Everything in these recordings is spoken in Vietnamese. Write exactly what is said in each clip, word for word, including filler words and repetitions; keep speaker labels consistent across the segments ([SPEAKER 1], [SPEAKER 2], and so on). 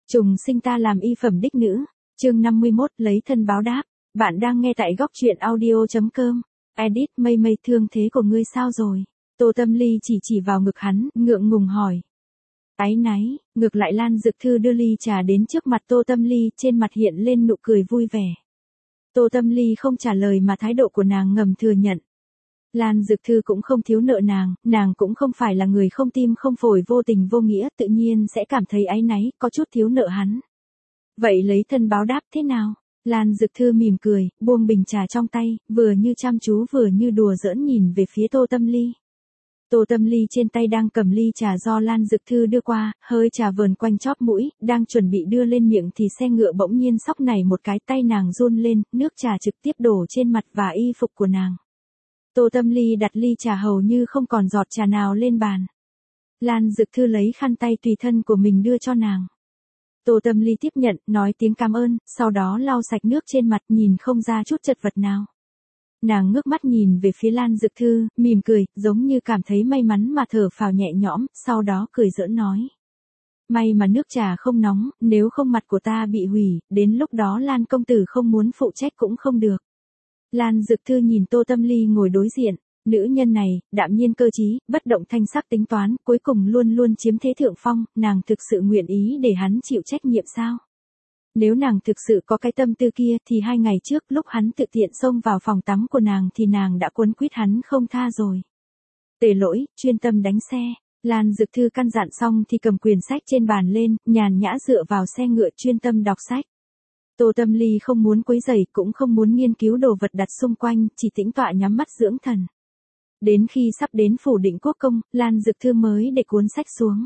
[SPEAKER 1] Trùng sinh ta làm y phẩm đích nữ, chương năm mươi mốt lấy thân báo đáp. Bạn đang nghe tại góc truyện audio.com. Edit mây mây thương thế của ngươi sao rồi? Tô Tâm Ly chỉ chỉ vào ngực hắn, ngượng ngùng hỏi. Áy náy, ngược lại Lan Dực Thư đưa ly trà đến trước mặt Tô Tâm Ly, trên mặt hiện lên nụ cười vui vẻ. Tô Tâm Ly không trả lời mà thái độ của nàng ngầm thừa nhận. Lan Dực Thư cũng không thiếu nợ nàng, nàng cũng không phải là người không tim không phổi vô tình vô nghĩa, tự nhiên sẽ cảm thấy áy náy, có chút thiếu nợ hắn. Vậy lấy thân báo đáp thế nào? Lan Dực Thư mỉm cười, buông bình trà trong tay, vừa như chăm chú vừa như đùa giỡn nhìn về phía Tô Tâm Ly. Tô Tâm Ly trên tay đang cầm ly trà do Lan Dực Thư đưa qua, hơi trà vờn quanh chóp mũi, đang chuẩn bị đưa lên miệng thì xe ngựa bỗng nhiên xóc nảy một cái, tay nàng run lên, nước trà trực tiếp đổ trên mặt và y phục của nàng. Tô Tâm Ly đặt ly trà hầu như không còn giọt trà nào lên bàn. Lan Dực Thư lấy khăn tay tùy thân của mình đưa cho nàng. Tô Tâm Ly tiếp nhận, nói tiếng cảm ơn, sau đó lau sạch nước trên mặt, nhìn không ra chút chật vật nào. Nàng ngước mắt nhìn về phía Lan Dực Thư, mỉm cười, giống như cảm thấy may mắn mà thở phào nhẹ nhõm, sau đó cười giỡn nói. May mà nước trà không nóng, nếu không mặt của ta bị hủy, đến lúc đó Lan công tử không muốn phụ trách cũng không được. Lan Dực Thư nhìn Tô Tâm Ly ngồi đối diện, nữ nhân này, đạm nhiên cơ trí, bất động thanh sắc tính toán, cuối cùng luôn luôn chiếm thế thượng phong, nàng thực sự nguyện ý để hắn chịu trách nhiệm sao? Nếu nàng thực sự có cái tâm tư kia thì hai ngày trước lúc hắn tự tiện xông vào phòng tắm của nàng thì nàng đã quấn quýt hắn không tha rồi. Tề Lỗi, chuyên tâm đánh xe. Lan Dực Thư căn dặn xong thì cầm quyển sách trên bàn lên, nhàn nhã dựa vào xe ngựa chuyên tâm đọc sách. Tô Tâm Ly không muốn quấy rầy, cũng không muốn nghiên cứu đồ vật đặt xung quanh, chỉ tĩnh tọa nhắm mắt dưỡng thần. Đến khi sắp đến phủ Định Quốc công, Lan Dực Thư mới để cuốn sách xuống.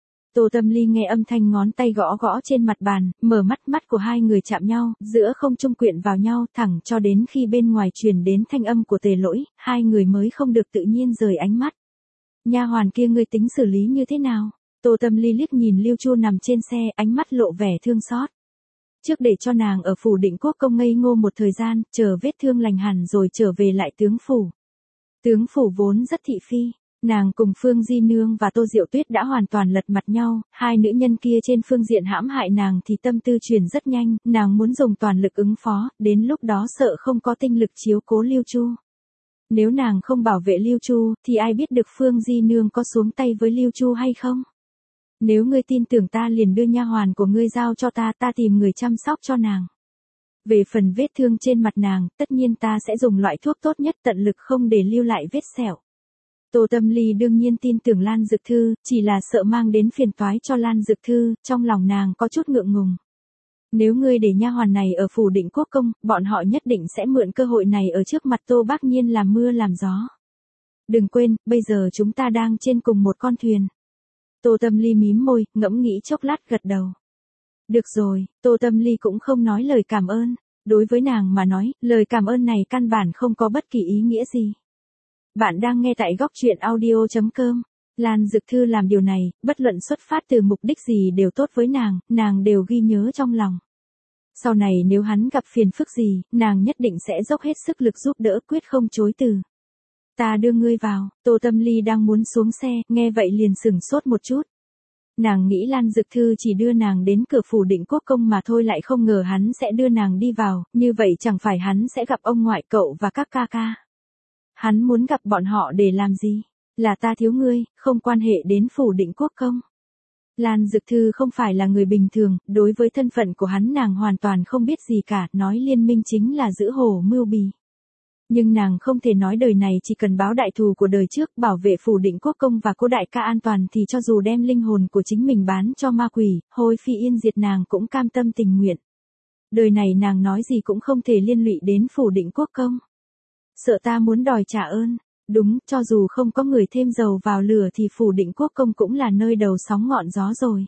[SPEAKER 1] Tô Tâm Ly nghe âm thanh ngón tay gõ gõ trên mặt bàn, mở mắt, mắt của hai người chạm nhau, giữa không trung quyện vào nhau, thẳng cho đến khi bên ngoài truyền đến thanh âm của Tề Lỗi, hai người mới không được tự nhiên rời ánh mắt. Nha hoàn kia ngươi tính xử lý như thế nào? Tô Tâm Ly liếc nhìn Lưu Chu nằm trên xe, ánh mắt lộ vẻ thương xót. Trước để cho nàng ở phủ Định Quốc công ngây ngô một thời gian, chờ vết thương lành hẳn rồi trở về lại tướng phủ. Tướng phủ vốn rất thị phi, nàng cùng Phương Di Nương và Tô Diệu Tuyết đã hoàn toàn lật mặt nhau, hai nữ nhân kia trên phương diện hãm hại nàng thì tâm tư chuyển rất nhanh, nàng muốn dùng toàn lực ứng phó, đến lúc đó sợ không có tinh lực chiếu cố Lưu Chu. Nếu nàng không bảo vệ Lưu Chu, thì ai biết được Phương Di Nương có xuống tay với Lưu Chu hay không? Nếu ngươi tin tưởng ta liền đưa nha hoàn của ngươi giao cho ta, ta tìm người chăm sóc cho nàng. Về phần vết thương trên mặt nàng, tất nhiên ta sẽ dùng loại thuốc tốt nhất tận lực không để lưu lại vết sẹo. Tô Tâm Ly đương nhiên tin tưởng Lan Dực Thư, chỉ là sợ mang đến phiền toái cho Lan Dực Thư, trong lòng nàng có chút ngượng ngùng. Nếu ngươi để nha hoàn này ở phủ Định Quốc công, bọn họ nhất định sẽ mượn cơ hội này ở trước mặt Tô Bác Nhiên làm mưa làm gió. Đừng quên, bây giờ chúng ta đang trên cùng một con thuyền. Tô Tâm Ly mím môi, ngẫm nghĩ chốc lát gật đầu. Được rồi, Tô Tâm Ly cũng không nói lời cảm ơn. Đối với nàng mà nói, lời cảm ơn này căn bản không có bất kỳ ý nghĩa gì. Bạn đang nghe tại góc truyện audio.com. Lan Dực Thư làm điều này, bất luận xuất phát từ mục đích gì đều tốt với nàng, nàng đều ghi nhớ trong lòng. Sau này nếu hắn gặp phiền phức gì, nàng nhất định sẽ dốc hết sức lực giúp đỡ, quyết không chối từ. Ta đưa ngươi vào. Tô Tâm Ly đang muốn xuống xe, nghe vậy liền sửng sốt một chút. Nàng nghĩ Lan Dực Thư chỉ đưa nàng đến cửa phủ Định Quốc công mà thôi, lại không ngờ hắn sẽ đưa nàng đi vào, như vậy chẳng phải hắn sẽ gặp ông ngoại cậu và các ca ca. Hắn muốn gặp bọn họ để làm gì? Là ta thiếu ngươi, không quan hệ đến phủ Định Quốc công. Lan Dực Thư không phải là người bình thường, đối với thân phận của hắn nàng hoàn toàn không biết gì cả, nói liên minh chính là giữ hổ mưu bì. Nhưng nàng không thể nói đời này chỉ cần báo đại thù của đời trước, bảo vệ phủ Định Quốc công và cô đại ca an toàn thì cho dù đem linh hồn của chính mình bán cho ma quỷ, hôi phi yên diệt nàng cũng cam tâm tình nguyện. Đời này nàng nói gì cũng không thể liên lụy đến phủ Định Quốc công. Sợ ta muốn đòi trả ơn. Đúng, cho dù không có người thêm dầu vào lửa thì phủ Định Quốc công cũng là nơi đầu sóng ngọn gió rồi.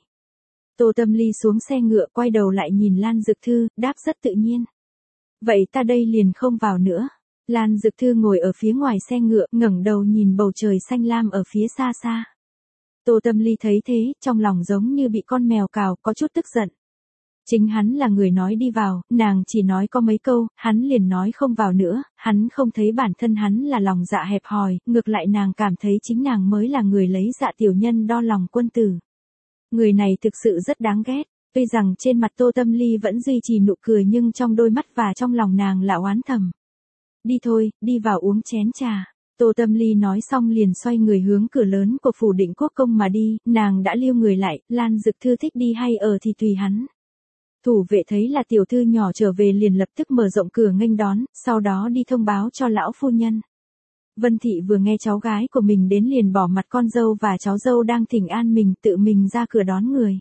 [SPEAKER 1] Tô Tâm Ly xuống xe ngựa, quay đầu lại nhìn Lan Dực Thư, đáp rất tự nhiên. Vậy ta đây liền không vào nữa. Lan Dực Thư ngồi ở phía ngoài xe ngựa, ngẩng đầu nhìn bầu trời xanh lam ở phía xa xa. Tô Tâm Ly thấy thế, trong lòng giống như bị con mèo cào, có chút tức giận. Chính hắn là người nói đi vào, nàng chỉ nói có mấy câu, hắn liền nói không vào nữa, hắn không thấy bản thân hắn là lòng dạ hẹp hòi, ngược lại nàng cảm thấy chính nàng mới là người lấy dạ tiểu nhân đo lòng quân tử. Người này thực sự rất đáng ghét. Tuy rằng trên mặt Tô Tâm Ly vẫn duy trì nụ cười nhưng trong đôi mắt và trong lòng nàng là oán thầm. Đi thôi, đi vào uống chén trà. Tô Tâm Ly nói xong liền xoay người hướng cửa lớn của phủ Định Quốc công mà đi, nàng đã liêu người lại, Lan Dực Thư thích đi hay ở thì tùy hắn. Thủ vệ thấy là tiểu thư nhỏ trở về liền lập tức mở rộng cửa nghênh đón, sau đó đi thông báo cho lão phu nhân. Vân Thị vừa nghe cháu gái của mình đến liền bỏ mặt con dâu và cháu dâu đang thỉnh an mình tự mình ra cửa đón người.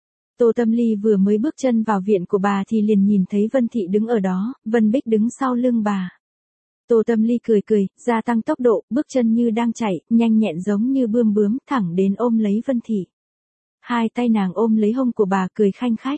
[SPEAKER 1] Tô Tâm Ly vừa mới bước chân vào viện của bà thì liền nhìn thấy Vân Thị đứng ở đó, Vân Bích đứng sau lưng bà. Tô Tâm Ly cười cười, gia tăng tốc độ, bước chân như đang chạy, nhanh nhẹn giống như bươm bướm, thẳng đến ôm lấy Vân Thị. Hai tay nàng ôm lấy hông của bà cười khanh khách.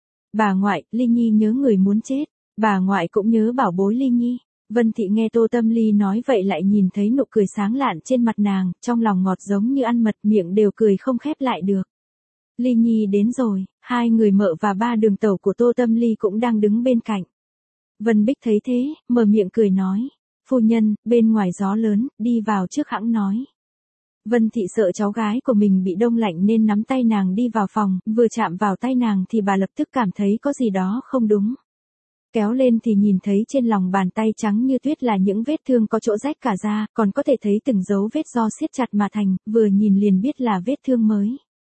[SPEAKER 1] Bà ngoại, Ly Nhi nhớ người muốn chết, bà ngoại cũng nhớ bảo bối Ly Nhi. Vân Thị nghe Tô Tâm Ly nói vậy lại nhìn thấy nụ cười sáng lạn trên mặt nàng, trong lòng ngọt giống như ăn mật, miệng đều cười không khép lại được. Ly Nhi đến rồi, hai người mợ và ba đường tẩu của Tô Tâm Ly cũng đang đứng bên cạnh. Vân Bích thấy thế, mở miệng cười nói. Phu nhân, bên ngoài gió lớn, đi vào trước hãng nói. Vân Thị sợ cháu gái của mình bị đông lạnh nên nắm tay nàng đi vào phòng, vừa chạm vào tay nàng thì bà lập tức cảm thấy có gì đó không đúng. Kéo lên thì nhìn thấy trên lòng bàn tay trắng như tuyết là những vết thương có chỗ rách cả da, còn có thể thấy từng dấu vết do siết chặt mà thành, vừa nhìn liền biết là vết thương mới.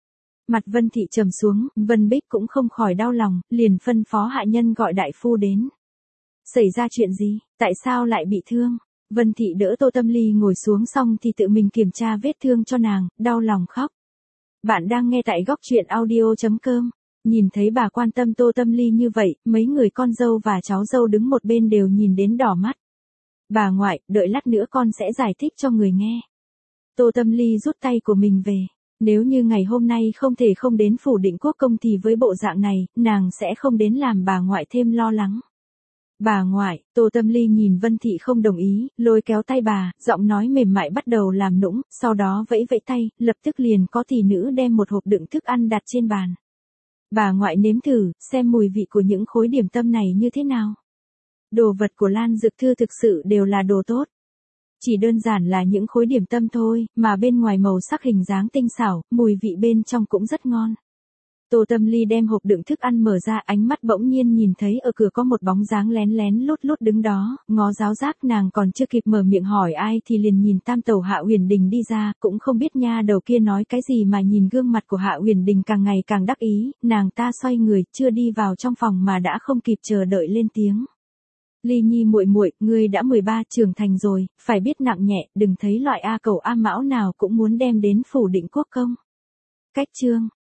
[SPEAKER 1] Mặt Vân Thị trầm xuống, Vân Bích cũng không khỏi đau lòng, liền phân phó hạ nhân gọi đại phu đến. Xảy ra chuyện gì, tại sao lại bị thương? Vân Thị đỡ Tô Tâm Ly ngồi xuống xong thì tự mình kiểm tra vết thương cho nàng, đau lòng khóc. Bạn đang nghe tại góc truyện audio chấm com. Nhìn thấy bà quan tâm Tô Tâm Ly như vậy, mấy người con dâu và cháu dâu đứng một bên đều nhìn đến đỏ mắt. Bà ngoại, đợi lát nữa con sẽ giải thích cho người nghe. Tô Tâm Ly rút tay của mình về. Nếu như ngày hôm nay không thể không đến phủ Định Quốc công thì với bộ dạng này, nàng sẽ không đến làm bà ngoại thêm lo lắng. Bà ngoại, Tô Tâm Ly nhìn Vân Thị không đồng ý, lôi kéo tay bà, giọng nói mềm mại bắt đầu làm nũng, sau đó vẫy vẫy tay, lập tức liền có thị nữ đem một hộp đựng thức ăn đặt trên bàn. Bà ngoại nếm thử, xem mùi vị của những khối điểm tâm này như thế nào. Đồ vật của Lan Dực Thư thực sự đều là đồ tốt. Chỉ đơn giản là những khối điểm tâm thôi, mà bên ngoài màu sắc hình dáng tinh xảo, mùi vị bên trong cũng rất ngon. Tô Tâm Ly đem hộp đựng thức ăn mở ra, ánh mắt bỗng nhiên nhìn thấy ở cửa có một bóng dáng lén lén lút lút đứng đó, ngó giáo giác nàng còn chưa kịp mở miệng hỏi ai thì liền nhìn Tam Tẩu Hạ Huyền Đình đi ra, cũng không biết nha đầu kia nói cái gì mà nhìn gương mặt của Hạ Huyền Đình càng ngày càng đắc ý, nàng ta xoay người, chưa đi vào trong phòng mà đã không kịp chờ đợi lên tiếng. Ly Nhi muội muội, ngươi đã mười ba trưởng thành rồi, phải biết nặng nhẹ, đừng thấy loại a cẩu a mão nào cũng muốn đem đến phủ Định Quốc công. Cách chương